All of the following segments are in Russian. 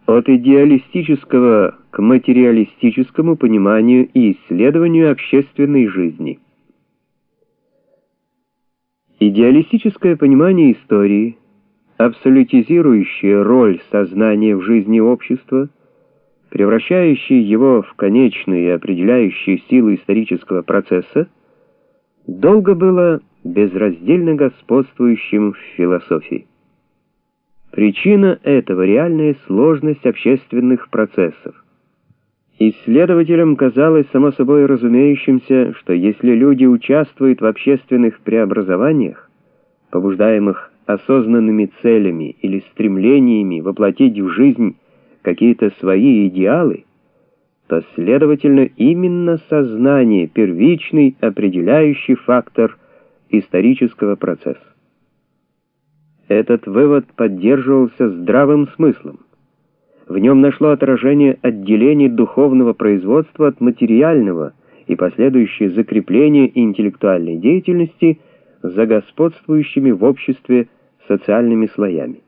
От идеалистического к материалистическому пониманию и исследованию общественной жизни. Идеалистическое понимание истории, абсолютизирующее роль сознания в жизни общества, превращающее его в конечную и определяющую силу исторического процесса, долго было безраздельно господствующим в философии. Причина этого — реальная сложность общественных процессов. Исследователям казалось само собой разумеющимся, что если люди участвуют в общественных преобразованиях, побуждаемых осознанными целями или стремлениями воплотить в жизнь какие-то свои идеалы, то, следовательно, именно сознание — первичный определяющий фактор исторического процесса. Этот вывод поддерживался здравым смыслом. В нем нашло отражение отделение духовного производства от материального и последующее закрепление интеллектуальной деятельности за господствующими в обществе социальными слоями.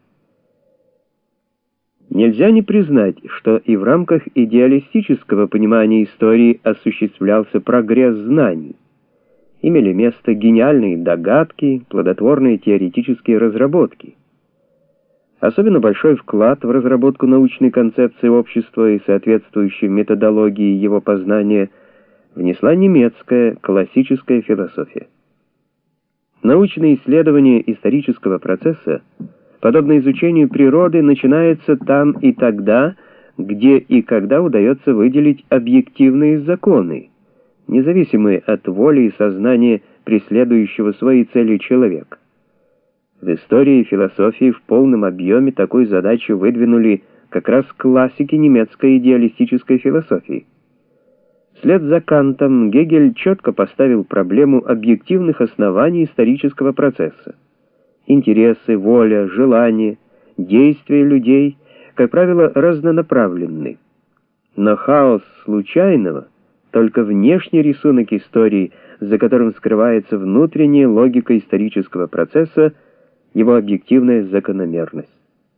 Нельзя не признать, что и в рамках идеалистического понимания истории осуществлялся прогресс знаний. Имели место гениальные догадки, плодотворные теоретические разработки. Особенно большой вклад в разработку научной концепции общества и соответствующей методологии его познания внесла немецкая классическая философия. Научное исследование исторического процесса, подобно изучению природы, начинается там и тогда, где и когда удается выделить объективные законы, независимые от воли и сознания преследующего свои цели человека. В истории и философии в полном объеме такую задачу выдвинули как раз классики немецкой идеалистической философии. Вслед за Кантом Гегель четко поставил проблему объективных оснований исторического процесса. Интересы, воля, желания, действия людей, как правило, разнонаправленны. Но хаос случайного — только внешний рисунок истории, за которым скрывается внутренняя логика исторического процесса, его объективная закономерность.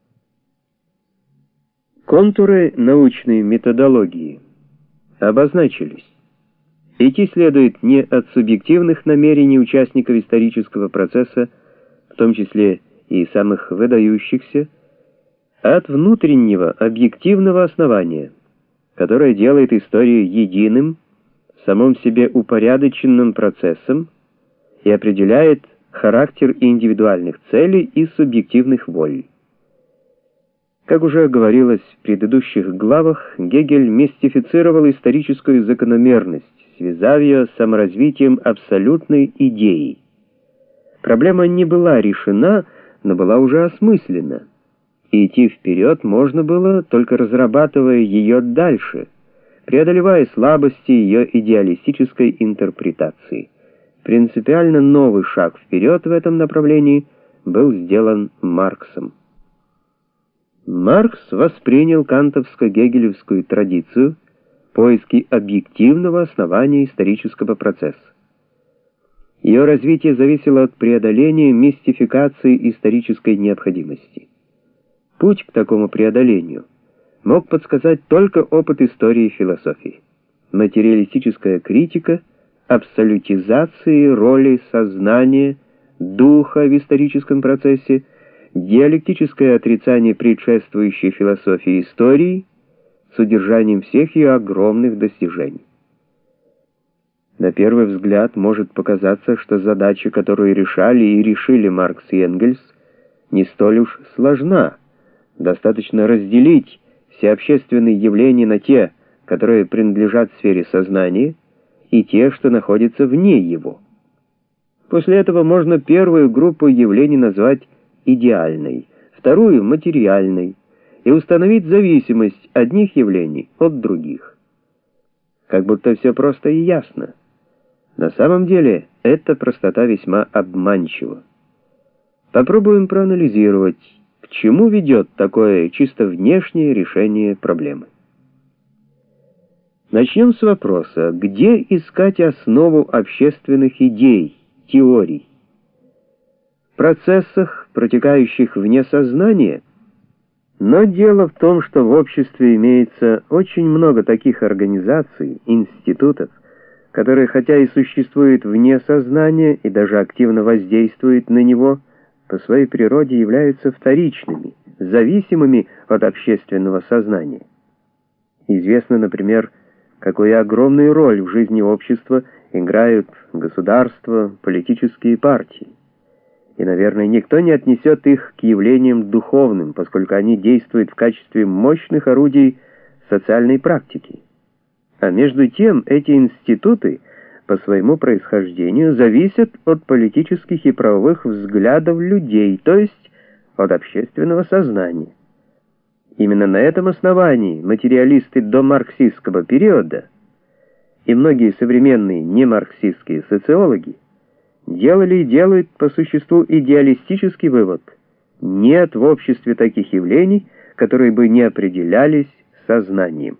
Контуры научной методологии обозначились. Идти следует не от субъективных намерений участников исторического процесса, в том числе и самых выдающихся, а от внутреннего объективного основания, которое делает историю единым, в самом себе упорядоченным процессом и определяет характер индивидуальных целей и субъективных воль. Как уже говорилось в предыдущих главах, Гегель мистифицировал историческую закономерность, связав ее с саморазвитием абсолютной идеи. Проблема не была решена, но была уже осмыслена, и идти вперед можно было, только разрабатывая ее дальше, преодолевая слабости ее идеалистической интерпретации. Принципиально новый шаг вперед в этом направлении был сделан Марксом. Маркс воспринял кантовско-гегелевскую традицию поиски объективного основания исторического процесса. Ее развитие зависело от преодоления мистификации исторической необходимости. Путь к такому преодолению мог подсказать только опыт истории и философии. Материалистическая критика абсолютизации роли сознания, духа в историческом процессе, диалектическое отрицание предшествующей философии истории с удержанием всех ее огромных достижений. На первый взгляд может показаться, что задача, которую решали и решили Маркс и Энгельс, не столь уж сложна. Достаточно разделить все общественные явления на те, которые принадлежат сфере сознания, и те, что находятся вне его. После этого можно первую группу явлений назвать идеальной, вторую — материальной, и установить зависимость одних явлений от других. Как будто все просто и ясно. На самом деле эта простота весьма обманчива. Попробуем проанализировать, к чему ведет такое чисто внешнее решение проблемы. Начнем с вопроса, где искать основу общественных идей, теорий? В процессах, протекающих вне сознания? Но дело в том, что в обществе имеется очень много таких организаций, институтов, которые, хотя и существуют вне сознания и даже активно воздействуют на него, по своей природе являются вторичными, зависимыми от общественного сознания. Известно, например, какую огромную роль в жизни общества играют государства, политические партии. И, наверное, никто не отнесет их к явлениям духовным, поскольку они действуют в качестве мощных орудий социальной практики. А между тем эти институты по своему происхождению зависят от политических и правовых взглядов людей, то есть от общественного сознания. Именно на этом основании материалисты домарксистского периода и многие современные немарксистские социологи делали и делают по существу идеалистический вывод: нет в обществе таких явлений, которые бы не определялись сознанием.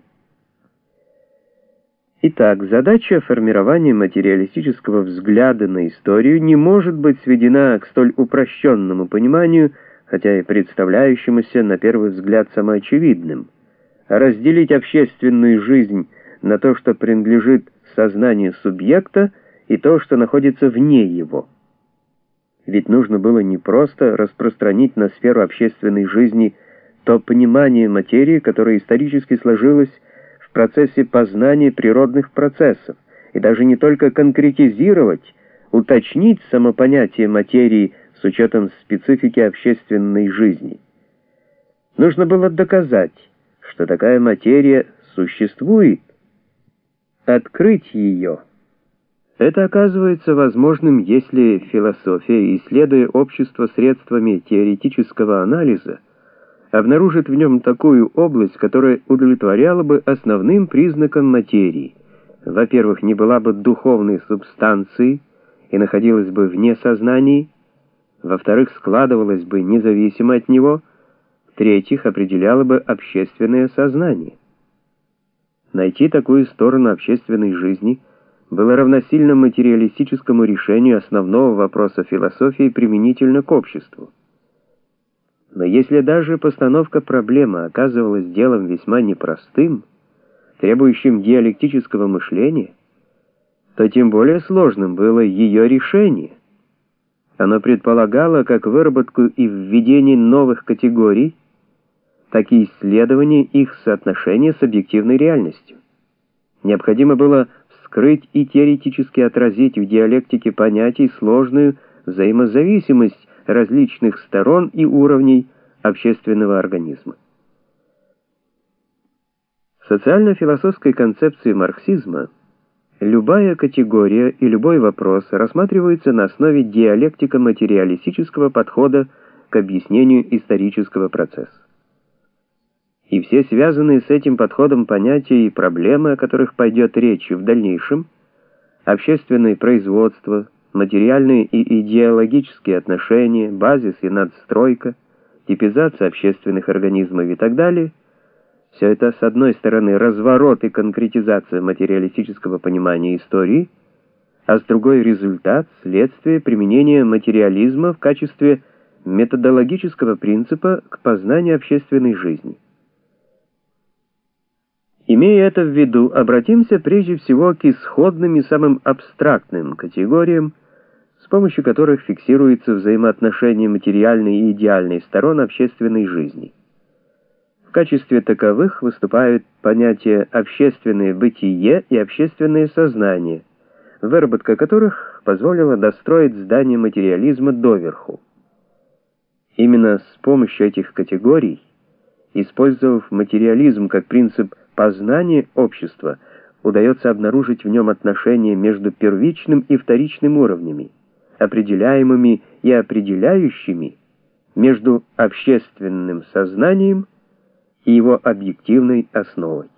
Итак, задача формирования материалистического взгляда на историю не может быть сведена к столь упрощенному пониманию, хотя и представляющемуся на первый взгляд самоочевидным, а разделить общественную жизнь на то, что принадлежит сознанию субъекта, и то, что находится вне его. Ведь нужно было не просто распространить на сферу общественной жизни то понимание материи, которое исторически сложилось в процессе познания природных процессов, и даже не только конкретизировать, уточнить само понятие материи с учетом специфики общественной жизни. Нужно было доказать, что такая материя существует, открыть ее. Это оказывается возможным, если философия, исследуя общество средствами теоретического анализа, обнаружит в нем такую область, которая удовлетворяла бы основным признакам материи. Во-первых, не была бы духовной субстанцией и находилась бы вне сознания, во-вторых, складывалась бы независимо от него, в-третьих, определяла бы общественное сознание. Найти такую сторону общественной жизни было равносильно материалистическому решению основного вопроса философии применительно к обществу. Но если даже постановка проблемы оказывалась делом весьма непростым, требующим диалектического мышления, то тем более сложным было ее решение. Оно предполагало как выработку и введение новых категорий, так и исследование их соотношения с объективной реальностью. Необходимо было вскрыть и теоретически отразить в диалектике понятий сложную взаимозависимость различных сторон и уровней общественного организма. В социально-философской концепции марксизма любая категория и любой вопрос рассматриваются на основе диалектико-материалистического подхода к объяснению исторического процесса. И все связанные с этим подходом понятия и проблемы, о которых пойдет речь в дальнейшем, общественное производство, материальные и идеологические отношения, базис и надстройка, типизация общественных организмов и так далее, все это, с одной стороны, разворот и конкретизация материалистического понимания истории, а с другой — результат, следствие применения материализма в качестве методологического принципа к познанию общественной жизни. Имея это в виду, обратимся прежде всего к исходным и самым абстрактным категориям, с помощью которых фиксируется взаимоотношение материальной и идеальной сторон общественной жизни. В качестве таковых выступают понятия «общественное бытие» и «общественное сознание», выработка которых позволила достроить здание материализма доверху. Именно с помощью этих категорий, использовав материализм как принцип познания общества, удается обнаружить в нем отношения между первичным и вторичным уровнями, определяемыми и определяющими, между общественным сознанием и его объективной основой.